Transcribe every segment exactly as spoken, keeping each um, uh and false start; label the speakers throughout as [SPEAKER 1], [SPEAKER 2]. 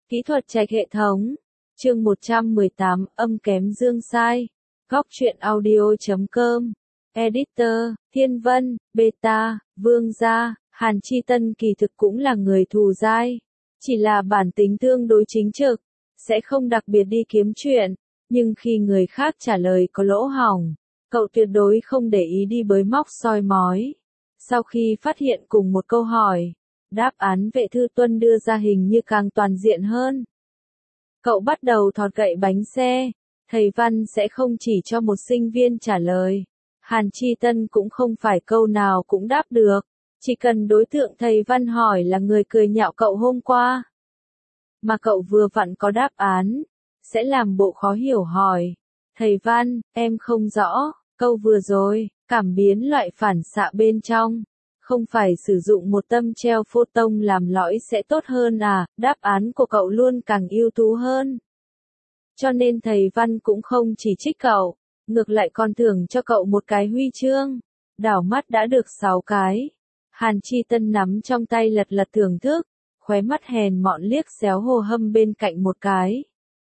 [SPEAKER 1] Kỹ thuật trạch hệ thống. Chương một trăm mười tám, âm kém dương sai. Góc truyện audio chấm com. Editor, Thiên Vân, Beta, Vương Gia, Hàn Chi Tân kỳ thực cũng là người thù dai. Chỉ là bản tính tương đối chính trực, sẽ không đặc biệt đi kiếm chuyện, nhưng khi người khác trả lời có lỗ hổng, cậu tuyệt đối không để ý đi bới móc soi mói. Sau khi phát hiện cùng một câu hỏi, đáp án Vệ Thư Tuân đưa ra hình như càng toàn diện hơn. Cậu bắt đầu thọt gậy bánh xe, thầy Văn sẽ không chỉ cho một sinh viên trả lời. Hàn Chi Tân cũng không phải câu nào cũng đáp được, chỉ cần đối tượng thầy Văn hỏi là người cười nhạo cậu hôm qua. Mà cậu vừa vặn có đáp án, sẽ làm bộ khó hiểu hỏi. Thầy Văn, em không rõ, câu vừa rồi, cảm biến loại phản xạ bên trong. Không phải sử dụng một tâm treo photon làm lõi sẽ tốt hơn à, đáp án của cậu luôn càng ưu tú hơn. Cho nên thầy Văn cũng không chỉ trích cậu, ngược lại còn thưởng cho cậu một cái huy chương. Đảo mắt đã được sáu cái. Hàn Chi Tân nắm trong tay lật lật thưởng thức, khóe mắt hèn mọn liếc xéo Hồ Hâm bên cạnh một cái.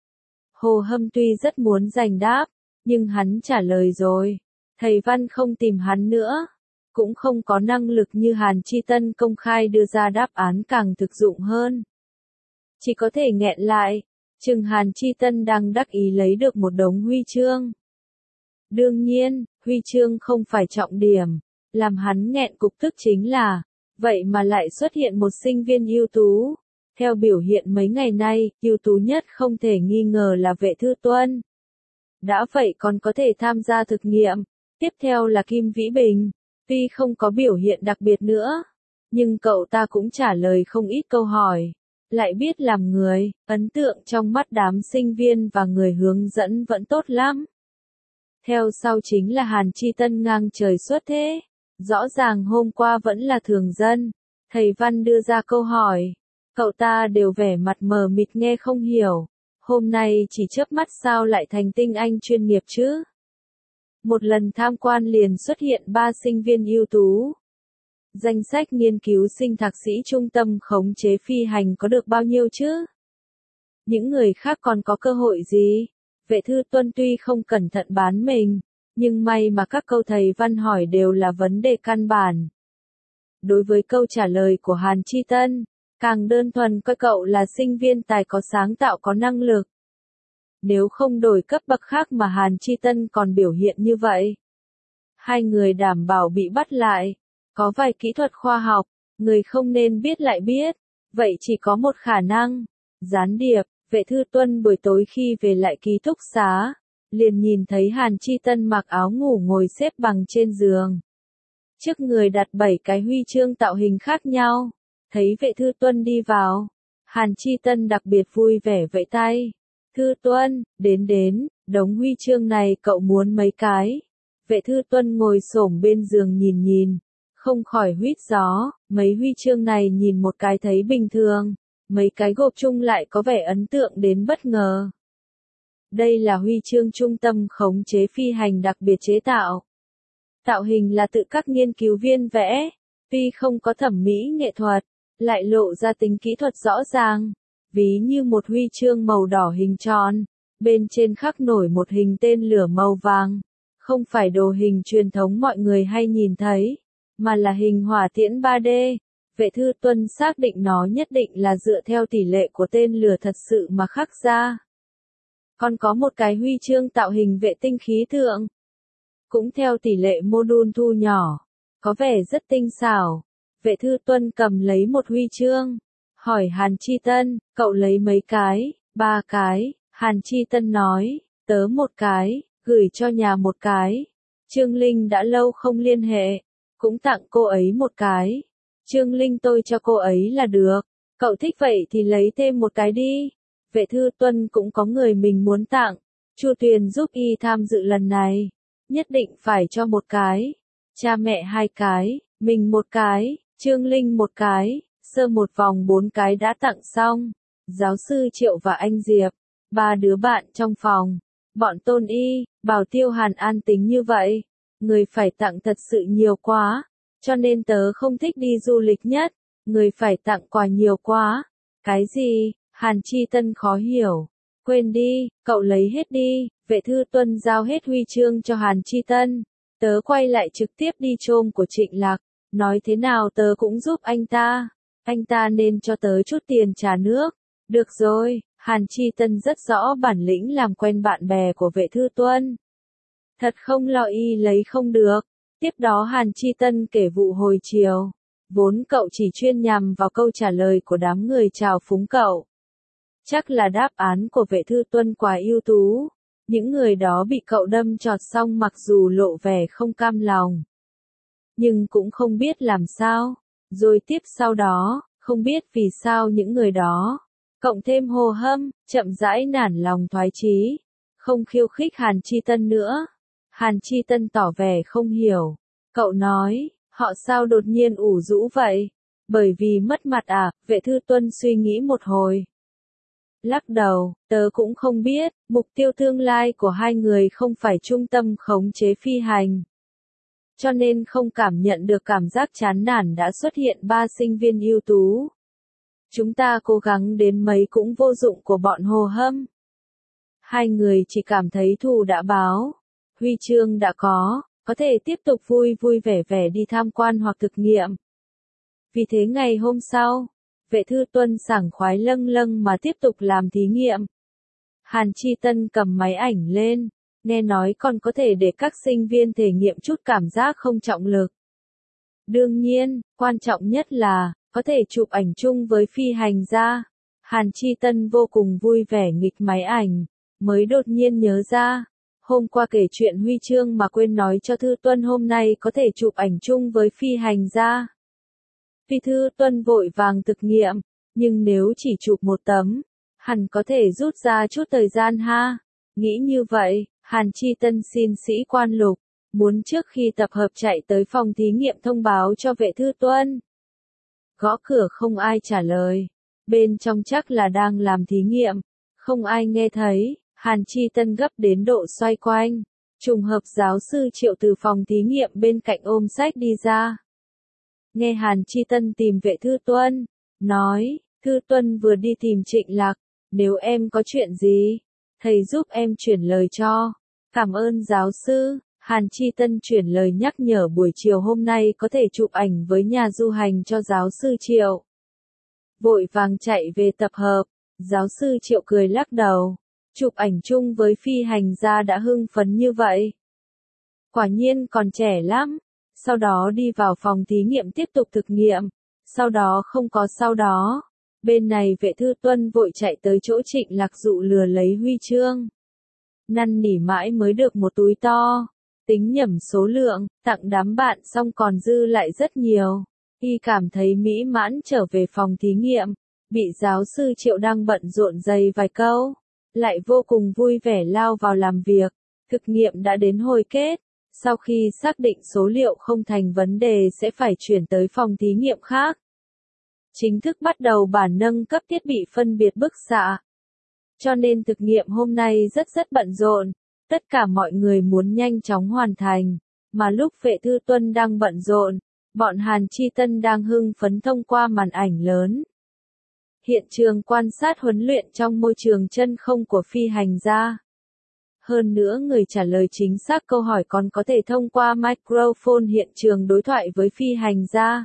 [SPEAKER 1] Hồ Hâm tuy rất muốn giành đáp, nhưng hắn trả lời rồi. Thầy Văn không tìm hắn nữa. Cũng không có năng lực như Hàn Chi Tân công khai đưa ra đáp án càng thực dụng hơn. Chỉ có thể nghẹn lại, chừng Hàn Chi Tân đang đắc ý lấy được một đống huy chương. Đương nhiên, huy chương không phải trọng điểm, làm hắn nghẹn cục tức chính là, vậy mà lại xuất hiện một sinh viên ưu tú. Theo biểu hiện mấy ngày nay, ưu tú nhất không thể nghi ngờ là Vệ Thư Tuân. Đã vậy còn có thể tham gia thực nghiệm, tiếp theo là Kim Vĩ Bình. Tuy không có biểu hiện đặc biệt nữa, nhưng cậu ta cũng trả lời không ít câu hỏi, lại biết làm người, ấn tượng trong mắt đám sinh viên và người hướng dẫn vẫn tốt lắm. Theo sau chính là Hàn Chi Tân ngang trời xuất thế, rõ ràng hôm qua vẫn là thường dân, thầy Văn đưa ra câu hỏi, cậu ta đều vẻ mặt mờ mịt nghe không hiểu, hôm nay chỉ chớp mắt sao lại thành tinh anh chuyên nghiệp chứ? Một lần tham quan liền xuất hiện ba sinh viên ưu tú. Danh sách nghiên cứu sinh thạc sĩ trung tâm khống chế phi hành có được bao nhiêu chứ? Những người khác còn có cơ hội gì? Vệ Thư Tuân tuy không cẩn thận bán mình, nhưng may mà các câu thầy Văn hỏi đều là vấn đề căn bản. Đối với câu trả lời của Hàn Chi Tân, càng đơn thuần coi cậu là sinh viên tài có sáng tạo có năng lực. Nếu không đổi cấp bậc khác mà Hàn Chi Tân còn biểu hiện như vậy. Hai người đảm bảo bị bắt lại. Có vài kỹ thuật khoa học, người không nên biết lại biết. Vậy chỉ có một khả năng. Gián điệp, Vệ Thư Tuân buổi tối khi về lại ký túc xá. Liền nhìn thấy Hàn Chi Tân mặc áo ngủ ngồi xếp bằng trên giường. Trước người đặt bảy cái huy chương tạo hình khác nhau. Thấy Vệ Thư Tuân đi vào. Hàn Chi Tân đặc biệt vui vẻ vẫy tay. Thư Tuân, đến đến, đống huy chương này cậu muốn mấy cái? Vệ Thư Tuân ngồi xổm bên giường nhìn nhìn, không khỏi huýt gió, mấy huy chương này nhìn một cái thấy bình thường, mấy cái gộp chung lại có vẻ ấn tượng đến bất ngờ. Đây là huy chương trung tâm khống chế phi hành đặc biệt chế tạo. Tạo hình là tự các nghiên cứu viên vẽ, tuy không có thẩm mỹ nghệ thuật, lại lộ ra tính kỹ thuật rõ ràng. Ví như một huy chương màu đỏ hình tròn, bên trên khắc nổi một hình tên lửa màu vàng, không phải đồ hình truyền thống mọi người hay nhìn thấy, mà là hình hỏa tiễn ba D. Vệ Thư Tuân xác định nó nhất định là dựa theo tỷ lệ của tên lửa thật sự mà khắc ra. Còn có một cái huy chương tạo hình vệ tinh khí tượng, cũng theo tỷ lệ module thu nhỏ, có vẻ rất tinh xảo. Vệ Thư Tuân cầm lấy một huy chương. Hỏi Hàn Chi Tân, cậu lấy mấy cái? Ba cái. Hàn Chi Tân nói, tớ một cái, gửi cho nhà một cái. Trương Linh đã lâu không liên hệ, cũng tặng cô ấy một cái. Trương Linh tôi cho cô ấy là được. Cậu thích vậy thì lấy thêm một cái đi. Vệ Thư Tuân cũng có người mình muốn tặng. Chu Tuyền giúp y tham dự lần này. Nhất định phải cho một cái. Cha mẹ hai cái, mình một cái, Trương Linh một cái. Sơ một vòng bốn cái đã tặng xong. Giáo sư Triệu và anh Diệp, ba đứa bạn trong phòng. Bọn Tôn Y, bảo Tiêu Hàn An tính như vậy. Người phải tặng thật sự nhiều quá. Cho nên tớ không thích đi du lịch nhất. Người phải tặng quà nhiều quá. Cái gì? Hàn Chi Tân khó hiểu. Quên đi, cậu lấy hết đi. Vệ Thư Tuân giao hết huy chương cho Hàn Chi Tân. Tớ quay lại trực tiếp đi chôm của Trịnh Lạc. Nói thế nào tớ cũng giúp anh ta. Anh ta nên cho tớ chút tiền trà nước. Được rồi, Hàn Chi Tân rất rõ bản lĩnh làm quen bạn bè của Vệ Thư Tuân. Thật không lo y lấy không được. Tiếp đó Hàn Chi Tân kể vụ hồi chiều. Vốn cậu chỉ chuyên nhằm vào câu trả lời của đám người chào phúng cậu. Chắc là đáp án của Vệ Thư Tuân quá ưu tú. Những người đó bị cậu đâm chọt xong mặc dù lộ vẻ không cam lòng. Nhưng cũng không biết làm sao. Rồi tiếp sau đó, không biết vì sao những người đó, cộng thêm Hồ Hâm, chậm rãi nản lòng thoái chí, không khiêu khích Hàn Chi Tân nữa. Hàn Chi Tân tỏ vẻ không hiểu. Cậu nói, họ sao đột nhiên ủ rũ vậy? Bởi vì mất mặt à? Vệ Thư Tuân suy nghĩ một hồi. Lắc đầu, tớ cũng không biết, mục tiêu tương lai của hai người không phải trung tâm khống chế phi hành. Cho nên không cảm nhận được cảm giác chán nản đã xuất hiện ba sinh viên ưu tú. Chúng ta cố gắng đến mấy cũng vô dụng của bọn Hồ Hâm. Hai người chỉ cảm thấy thù đã báo, huy chương đã có, có thể tiếp tục vui vui vẻ vẻ đi tham quan hoặc thực nghiệm. Vì thế ngày hôm sau, Vệ Thư Tuân sảng khoái lâng lâng mà tiếp tục làm thí nghiệm. Hàn Chi Tân cầm máy ảnh lên, nghe nói còn có thể để các sinh viên thể nghiệm chút cảm giác không trọng lực. Đương nhiên, quan trọng nhất là, có thể chụp ảnh chung với phi hành gia. Hàn Chi Tân vô cùng vui vẻ nghịch máy ảnh, mới đột nhiên nhớ ra. Hôm qua kể chuyện huy chương mà quên nói cho Thư Tuân hôm nay có thể chụp ảnh chung với phi hành gia. Vì Thư Tuân vội vàng thực nghiệm, nhưng nếu chỉ chụp một tấm, hẳn có thể rút ra chút thời gian ha. Nghĩ như vậy, Hàn Chi Tân xin sĩ quan Lục, muốn trước khi tập hợp chạy tới phòng thí nghiệm thông báo cho Vệ Thư Tuân. Gõ cửa không ai trả lời, bên trong chắc là đang làm thí nghiệm, không ai nghe thấy. Hàn Chi Tân gấp đến độ xoay quanh, trùng hợp giáo sư Triệu từ phòng thí nghiệm bên cạnh ôm sách đi ra. Nghe Hàn Chi Tân tìm Vệ Thư Tuân, nói, Thư Tuân vừa đi tìm Trịnh Lạc, nếu em có chuyện gì, thầy giúp em chuyển lời cho. Cảm ơn giáo sư. Hàn Chi Tân chuyển lời nhắc nhở buổi chiều hôm nay có thể chụp ảnh với nhà du hành cho giáo sư Triệu. Vội vàng chạy về tập hợp, giáo sư Triệu cười lắc đầu. Chụp ảnh chung với phi hành gia đã hưng phấn như vậy. Quả nhiên còn trẻ lắm. Sau đó đi vào phòng thí nghiệm tiếp tục thực nghiệm. Sau đó không có sau đó. Bên này Vệ Thư Tuân vội chạy tới chỗ Trịnh Lạc dụ lừa lấy huy chương. Năn nỉ mãi mới được một túi to. Tính nhẩm số lượng, tặng đám bạn xong còn dư lại rất nhiều. Y cảm thấy mỹ mãn trở về phòng thí nghiệm. Bị giáo sư Triệu đang bận rộn giày vài câu. Lại vô cùng vui vẻ lao vào làm việc. Thực nghiệm đã đến hồi kết. Sau khi xác định số liệu không thành vấn đề sẽ phải chuyển tới phòng thí nghiệm khác. Chính thức bắt đầu bản nâng cấp thiết bị phân biệt bức xạ. Cho nên thực nghiệm hôm nay rất rất bận rộn. Tất cả mọi người muốn nhanh chóng hoàn thành. Mà lúc Vệ Thư Tuân đang bận rộn, bọn Hàn Chi Tân đang hưng phấn thông qua màn ảnh lớn. Hiện trường quan sát huấn luyện trong môi trường chân không của phi hành gia. Hơn nữa người trả lời chính xác câu hỏi còn có thể thông qua microphone hiện trường đối thoại với phi hành gia.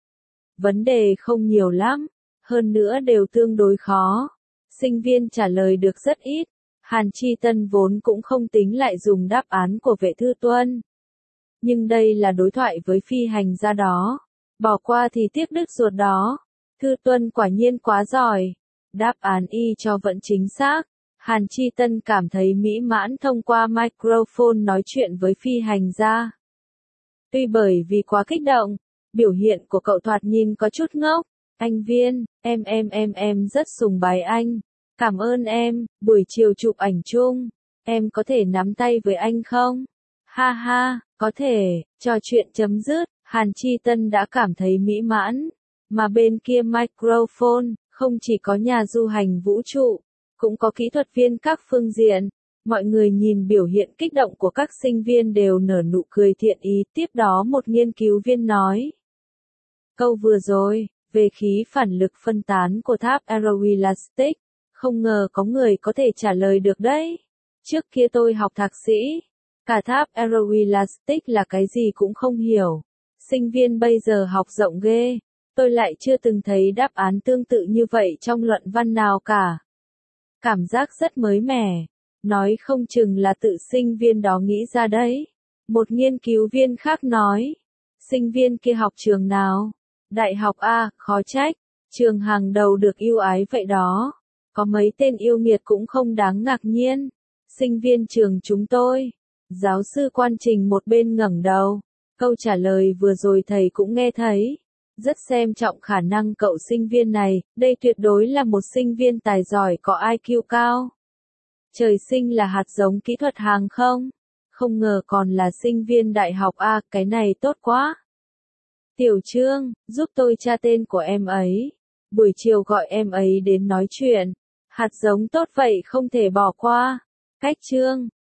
[SPEAKER 1] Vấn đề không nhiều lắm, hơn nữa đều tương đối khó. Sinh viên trả lời được rất ít. Hàn Chi Tân vốn cũng không tính lại dùng đáp án của Vệ Thư Tuân. Nhưng đây là đối thoại với phi hành gia đó. Bỏ qua thì tiếc đứt ruột đó. Thư Tuân quả nhiên quá giỏi. Đáp án y cho vẫn chính xác. Hàn Chi Tân cảm thấy mỹ mãn thông qua microphone nói chuyện với phi hành gia. Tuy bởi vì quá kích động, biểu hiện của cậu thoạt nhìn có chút ngốc. Anh Viên, em em em em rất sùng bái anh. Cảm ơn em, buổi chiều chụp ảnh chung. Em có thể nắm tay với anh không? Ha ha, có thể, trò chuyện chấm dứt. Hàn Chi Tân đã cảm thấy mỹ mãn. Mà bên kia microphone, không chỉ có nhà du hành vũ trụ, cũng có kỹ thuật viên các phương diện. Mọi người nhìn biểu hiện kích động của các sinh viên đều nở nụ cười thiện ý. Tiếp đó một nghiên cứu viên nói. Câu vừa rồi, về khí phản lực phân tán của tháp aeroelastic. Không ngờ có người có thể trả lời được đấy. Trước kia tôi học thạc sĩ, cả tháp aeroelastic là cái gì cũng không hiểu. Sinh viên bây giờ học rộng ghê, tôi lại chưa từng thấy đáp án tương tự như vậy trong luận văn nào cả. Cảm giác rất mới mẻ, nói không chừng là tự sinh viên đó nghĩ ra đấy. Một nghiên cứu viên khác nói, sinh viên kia học trường nào? Đại học A, khó trách, trường hàng đầu được ưu ái vậy đó. Có mấy tên yêu nghiệt cũng không đáng ngạc nhiên. Sinh viên trường chúng tôi. Giáo sư Quan Trình một bên ngẩng đầu. Câu trả lời vừa rồi thầy cũng nghe thấy. Rất xem trọng khả năng cậu sinh viên này, đây tuyệt đối là một sinh viên tài giỏi có i kiu cao. Trời sinh là hạt giống kỹ thuật hàng không? Không ngờ còn là sinh viên đại học A, cái này tốt quá. Tiểu Trương, giúp tôi tra tên của em ấy. Buổi chiều gọi em ấy đến nói chuyện. Hạt giống tốt vậy không thể bỏ qua. Cách Trương,